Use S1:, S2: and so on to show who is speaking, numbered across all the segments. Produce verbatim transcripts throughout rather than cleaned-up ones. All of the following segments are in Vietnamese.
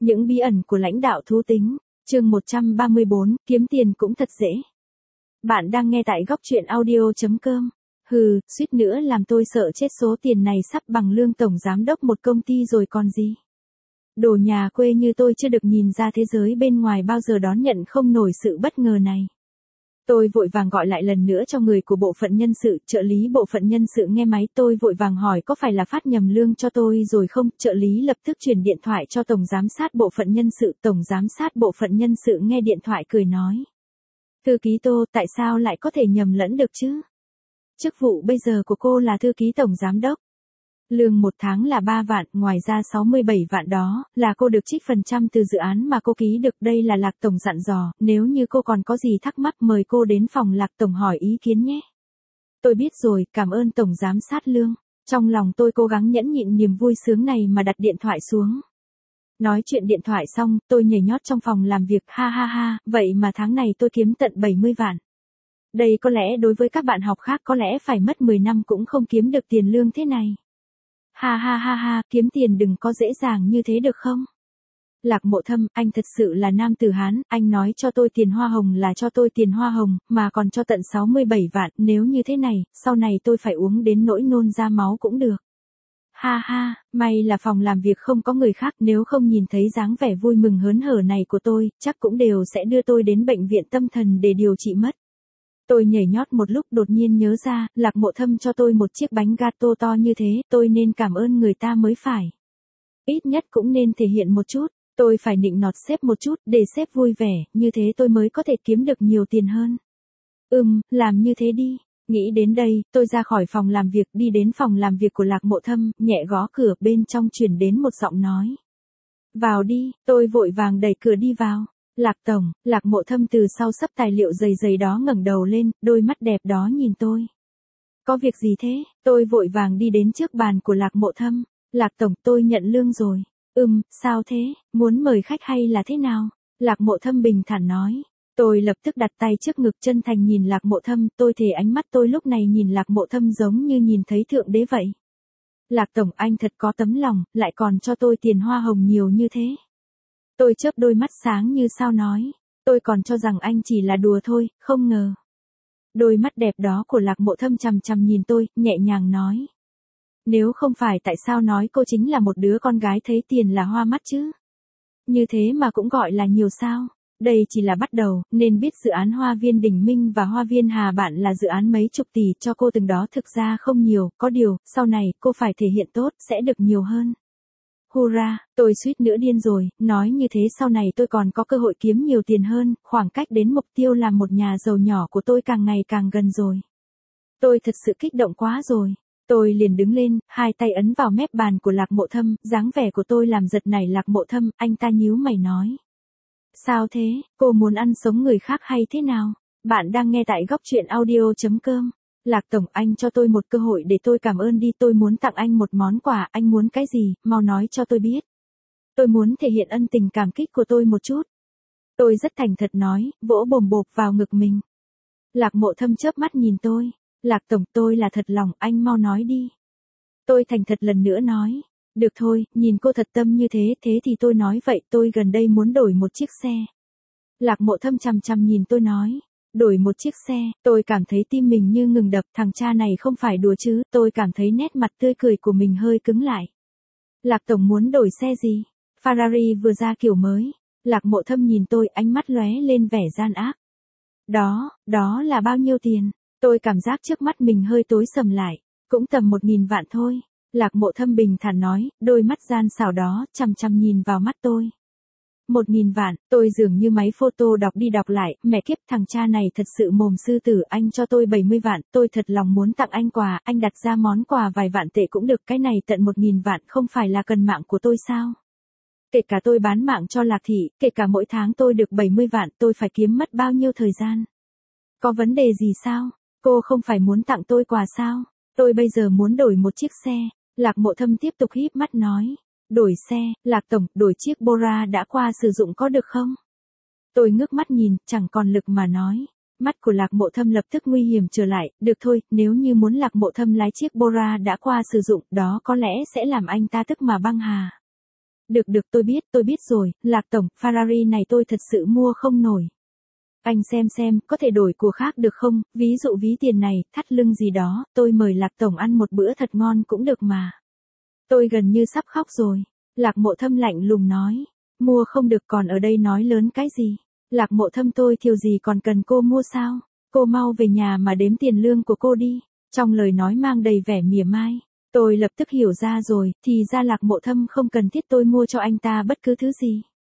S1: Những bí ẩn của lãnh đạo thú tính, chương một trăm ba mươi bốn, kiếm tiền cũng thật dễ. Bạn đang nghe tại góc truyện audio chấm com. Hừ, suýt nữa làm tôi sợ chết, số tiền này sắp bằng lương tổng giám đốc một công ty rồi còn gì. Đồ nhà quê như tôi chưa được nhìn ra thế giới bên ngoài bao giờ đón nhận không nổi sự bất ngờ này. Tôi vội vàng gọi lại lần nữa cho người của bộ phận nhân sự, trợ lý bộ phận nhân sự nghe máy, tôi vội vàng hỏi có phải là phát nhầm lương cho tôi rồi không, trợ lý lập tức chuyển điện thoại cho tổng giám sát bộ phận nhân sự, tổng giám sát bộ phận nhân sự nghe điện thoại cười nói. Thư ký Tô, tại sao lại có thể nhầm lẫn được chứ? Chức vụ bây giờ của cô là thư ký tổng giám đốc. Lương một tháng là ba vạn, ngoài ra sáu mươi bảy vạn đó, là cô được trích phần trăm từ dự án mà cô ký được. Đây là Lạc Tổng dặn dò, nếu như cô còn có gì thắc mắc mời cô đến phòng Lạc Tổng hỏi ý kiến nhé. Tôi biết rồi, cảm ơn Tổng giám sát Lương. Trong lòng tôi cố gắng nhẫn nhịn niềm vui sướng này mà đặt điện thoại xuống. Nói chuyện điện thoại xong, tôi nhảy nhót trong phòng làm việc, ha ha ha, vậy mà tháng này tôi kiếm tận bảy mươi vạn. Đây có lẽ đối với các bạn học khác có lẽ phải mất mười năm cũng không kiếm được tiền lương thế này. Ha ha ha ha, kiếm tiền đừng có dễ dàng như thế được không? Lạc Mộ Thâm, anh thật sự là nam tử Hán, anh nói cho tôi tiền hoa hồng là cho tôi tiền hoa hồng, mà còn cho tận sáu mươi bảy vạn, nếu như thế này, sau này tôi phải uống đến nỗi nôn ra máu cũng được. Ha ha, may là phòng làm việc không có người khác, nếu không nhìn thấy dáng vẻ vui mừng hớn hở này của tôi, chắc cũng đều sẽ đưa tôi đến bệnh viện tâm thần để điều trị mất. Tôi nhảy nhót một lúc đột nhiên nhớ ra, Lạc Mộ Thâm cho tôi một chiếc bánh gato to như thế, tôi nên cảm ơn người ta mới phải. Ít nhất cũng nên thể hiện một chút, tôi phải nịnh nọt sếp một chút, để sếp vui vẻ, như thế tôi mới có thể kiếm được nhiều tiền hơn. Ừm, làm như thế đi. Nghĩ đến đây, tôi ra khỏi phòng làm việc, đi đến phòng làm việc của Lạc Mộ Thâm, nhẹ gõ cửa, bên trong truyền đến một giọng nói. Vào đi, tôi vội vàng đẩy cửa đi vào. Lạc Tổng, Lạc Mộ Thâm từ sau sấp tài liệu dày dày đó ngẩng đầu lên, đôi mắt đẹp đó nhìn tôi. Có việc gì thế? Tôi vội vàng đi đến trước bàn của Lạc Mộ Thâm. Lạc Tổng, tôi nhận lương rồi. Ừm, sao thế? Muốn mời khách hay là thế nào? Lạc Mộ Thâm bình thản nói. Tôi lập tức đặt tay trước ngực chân thành nhìn Lạc Mộ Thâm, tôi thề ánh mắt tôi lúc này nhìn Lạc Mộ Thâm giống như nhìn thấy thượng đế vậy. Lạc Tổng, anh thật có tấm lòng, lại còn cho tôi tiền hoa hồng nhiều như thế. Tôi chớp đôi mắt sáng như sao nói, tôi còn cho rằng anh chỉ là đùa thôi, không ngờ. Đôi mắt đẹp đó của Lạc Mộ Thâm chằm chằm nhìn tôi, nhẹ nhàng nói. Nếu không phải tại sao nói cô chính là một đứa con gái thấy tiền là hoa mắt chứ? Như thế mà cũng gọi là nhiều sao? Đây chỉ là bắt đầu, nên biết dự án Hoa viên Đình Minh và Hoa viên Hà Bạn là dự án mấy chục tỷ cho cô từng đó thực ra không nhiều, có điều, sau này cô phải thể hiện tốt, sẽ được nhiều hơn. Hurra, tôi suýt nữa điên rồi, nói như thế sau này tôi còn có cơ hội kiếm nhiều tiền hơn, khoảng cách đến mục tiêu làm một nhà giàu nhỏ của tôi càng ngày càng gần rồi. Tôi thật sự kích động quá rồi. Tôi liền đứng lên, hai tay ấn vào mép bàn của Lạc Mộ Thâm, dáng vẻ của tôi làm giật nảy Lạc Mộ Thâm, anh ta nhíu mày nói. Sao thế, cô muốn ăn sống người khác hay thế nào? Bạn đang nghe tại góc truyện audio chấm com. Lạc Tổng, anh cho tôi một cơ hội để tôi cảm ơn đi, tôi muốn tặng anh một món quà, anh muốn cái gì, mau nói cho tôi biết. Tôi muốn thể hiện ân tình cảm kích của tôi một chút. Tôi rất thành thật nói, vỗ bồm bộp vào ngực mình. Lạc Mộ Thâm chớp mắt nhìn tôi. Lạc Tổng, tôi là thật lòng, anh mau nói đi. Tôi thành thật lần nữa nói. Được thôi, nhìn cô thật tâm như thế, thế thì tôi nói vậy, tôi gần đây muốn đổi một chiếc xe. Lạc Mộ Thâm chằm chằm nhìn tôi nói. Đổi một chiếc xe, tôi cảm thấy tim mình như ngừng đập, thằng cha này không phải đùa chứ, tôi cảm thấy nét mặt tươi cười của mình hơi cứng lại. Lạc Tổng muốn đổi xe gì? Ferrari vừa ra kiểu mới. Lạc Mộ Thâm nhìn tôi, ánh mắt lóe lên vẻ gian ác. Đó, đó là bao nhiêu tiền? Tôi cảm giác trước mắt mình hơi tối sầm lại, cũng tầm một nghìn vạn thôi. Lạc Mộ Thâm bình thản nói, đôi mắt gian xảo đó, chằm chằm nhìn vào mắt tôi. Một nghìn vạn, tôi dường như máy photo đọc đi đọc lại, mẹ kiếp, thằng cha này thật sự mồm sư tử, anh cho tôi bảy mươi vạn, tôi thật lòng muốn tặng anh quà, anh đặt ra món quà vài vạn tệ cũng được, cái này tận một nghìn vạn không phải là cần mạng của tôi sao? Kể cả tôi bán mạng cho Lạc Thị, kể cả mỗi tháng tôi được bảy mươi vạn, tôi phải kiếm mất bao nhiêu thời gian? Có vấn đề gì sao? Cô không phải muốn tặng tôi quà sao? Tôi bây giờ muốn đổi một chiếc xe. Lạc Mộ Thâm tiếp tục híp mắt nói. Đổi xe, Lạc Tổng, đổi chiếc Bora đã qua sử dụng có được không? Tôi ngước mắt nhìn, chẳng còn lực mà nói. Mắt của Lạc Mộ Thâm lập tức nguy hiểm trở lại, được thôi, nếu như muốn Lạc Mộ Thâm lái chiếc Bora đã qua sử dụng, đó có lẽ sẽ làm anh ta tức mà băng hà. Được được tôi biết, tôi biết rồi, Lạc tổng, Ferrari này tôi thật sự mua không nổi. Anh xem xem, có thể đổi của khác được không, ví dụ ví tiền này, thắt lưng gì đó, tôi mời Lạc tổng ăn một bữa thật ngon cũng được mà. Tôi gần như sắp khóc rồi. Lạc Mộ Thâm lạnh lùng nói. Mua không được còn ở đây nói lớn cái gì. Lạc Mộ Thâm tôi thiểu gì còn cần cô mua sao. Cô mau về nhà mà đếm tiền lương của cô đi. Trong lời nói mang đầy vẻ mỉa mai. Tôi lập tức hiểu ra rồi, thì ra Lạc Mộ Thâm không cần thiết tôi mua cho anh ta bất cứ thứ gì.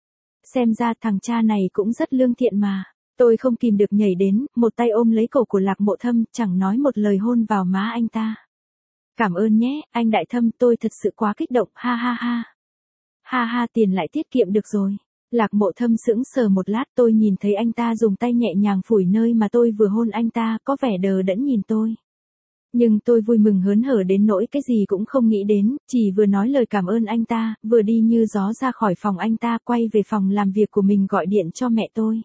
S1: Xem ra thằng cha này cũng rất lương thiện mà. Tôi không kìm được nhảy đến, một tay ôm lấy cổ của Lạc Mộ Thâm, chẳng nói một lời hôn vào má anh ta. Cảm ơn nhé, anh Đại Thâm, tôi thật sự quá kích động, ha ha ha. Ha ha, tiền lại tiết kiệm được rồi. Lạc Mộ Thâm sững sờ một lát, tôi nhìn thấy anh ta dùng tay nhẹ nhàng phủi nơi mà tôi vừa hôn anh ta, có vẻ đờ đẫn nhìn tôi. Nhưng tôi vui mừng hớn hở đến nỗi cái gì cũng không nghĩ đến, chỉ vừa nói lời cảm ơn anh ta, vừa đi như gió ra khỏi phòng anh ta, quay về phòng làm việc của mình gọi điện cho mẹ tôi.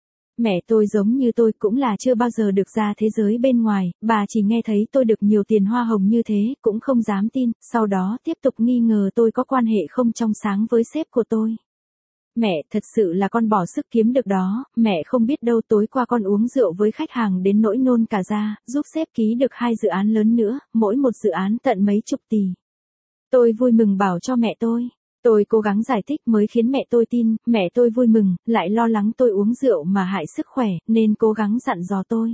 S1: Mẹ tôi giống như tôi cũng là chưa bao giờ được ra thế giới bên ngoài, bà chỉ nghe thấy tôi được nhiều tiền hoa hồng như thế, cũng không dám tin, sau đó tiếp tục nghi ngờ tôi có quan hệ không trong sáng với sếp của tôi. Mẹ, thật sự là con bỏ sức kiếm được đó, mẹ không biết đâu tối qua con uống rượu với khách hàng đến nỗi nôn cả ra, giúp sếp ký được hai dự án lớn nữa, mỗi một dự án tận mấy chục tỷ. Tôi vui mừng bảo cho mẹ tôi. Tôi cố gắng giải thích mới khiến mẹ tôi tin, mẹ tôi vui mừng, lại lo lắng tôi uống rượu mà hại sức khỏe, nên cố gắng dặn dò tôi.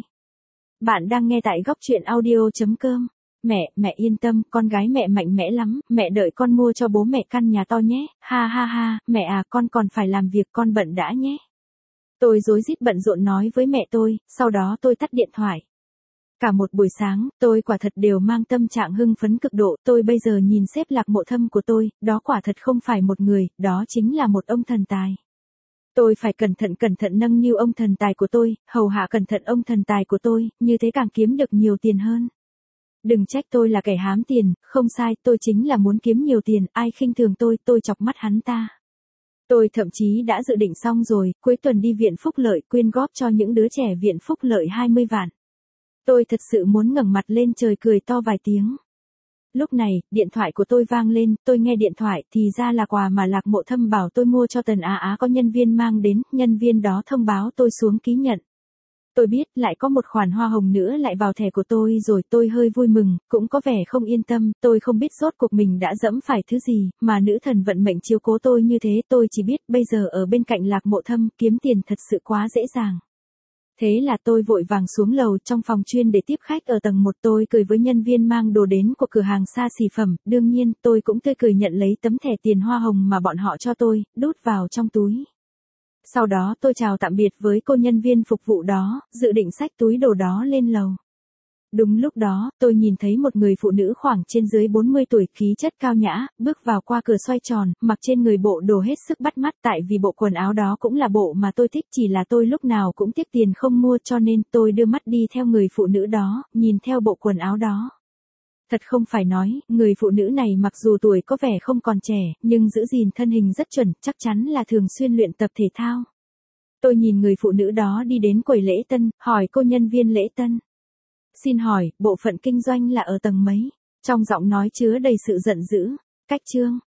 S1: Bạn đang nghe tại góc truyện audio chấm com. Mẹ, mẹ yên tâm, con gái mẹ mạnh mẽ lắm, mẹ đợi con mua cho bố mẹ căn nhà to nhé, ha ha ha, mẹ à, con còn phải làm việc, con bận đã nhé. Tôi rối rít bận rộn nói với mẹ tôi, sau đó tôi tắt điện thoại. Cả một buổi sáng, tôi quả thật đều mang tâm trạng hưng phấn cực độ, tôi bây giờ nhìn sếp Lạc Mộ Thâm của tôi, đó quả thật không phải một người, đó chính là một ông thần tài. Tôi phải cẩn thận cẩn thận nâng niu ông thần tài của tôi, hầu hạ cẩn thận ông thần tài của tôi, như thế càng kiếm được nhiều tiền hơn. Đừng trách tôi là kẻ hám tiền, không sai, tôi chính là muốn kiếm nhiều tiền, ai khinh thường tôi, tôi chọc mắt hắn ta. Tôi thậm chí đã dự định xong rồi, cuối tuần đi viện phúc lợi quyên góp cho những đứa trẻ viện phúc lợi hai mươi vạn. Tôi thật sự muốn ngẩng mặt lên trời cười to vài tiếng. Lúc này, điện thoại của tôi vang lên, tôi nghe điện thoại, thì ra là quà mà Lạc Mộ Thâm bảo tôi mua cho Tần Á Á có nhân viên mang đến, nhân viên đó thông báo tôi xuống ký nhận. Tôi biết lại có một khoản hoa hồng nữa lại vào thẻ của tôi rồi, tôi hơi vui mừng, cũng có vẻ không yên tâm, tôi không biết rốt cuộc mình đã dẫm phải thứ gì, mà nữ thần vận mệnh chiếu cố tôi như thế, tôi chỉ biết bây giờ ở bên cạnh Lạc Mộ Thâm kiếm tiền thật sự quá dễ dàng. Thế là tôi vội vàng xuống lầu trong phòng chuyên để tiếp khách ở tầng một, tôi cười với nhân viên mang đồ đến của cửa hàng xa xỉ phẩm, đương nhiên tôi cũng tươi cười nhận lấy tấm thẻ tiền hoa hồng mà bọn họ cho tôi, đút vào trong túi. Sau đó tôi chào tạm biệt với cô nhân viên phục vụ đó, dự định xách túi đồ đó lên lầu. Đúng lúc đó, tôi nhìn thấy một người phụ nữ khoảng trên dưới bốn mươi tuổi, khí chất cao nhã, bước vào qua cửa xoay tròn, mặc trên người bộ đồ hết sức bắt mắt, tại vì bộ quần áo đó cũng là bộ mà tôi thích, chỉ là tôi lúc nào cũng tiếc tiền không mua, cho nên tôi đưa mắt đi theo người phụ nữ đó, nhìn theo bộ quần áo đó. Thật không phải nói, người phụ nữ này mặc dù tuổi có vẻ không còn trẻ, nhưng giữ gìn thân hình rất chuẩn, chắc chắn là thường xuyên luyện tập thể thao. Tôi nhìn người phụ nữ đó đi đến quầy lễ tân, hỏi cô nhân viên lễ tân. Xin hỏi, bộ phận kinh doanh là ở tầng mấy? Trong giọng nói chứa đầy sự giận dữ. Cách chương.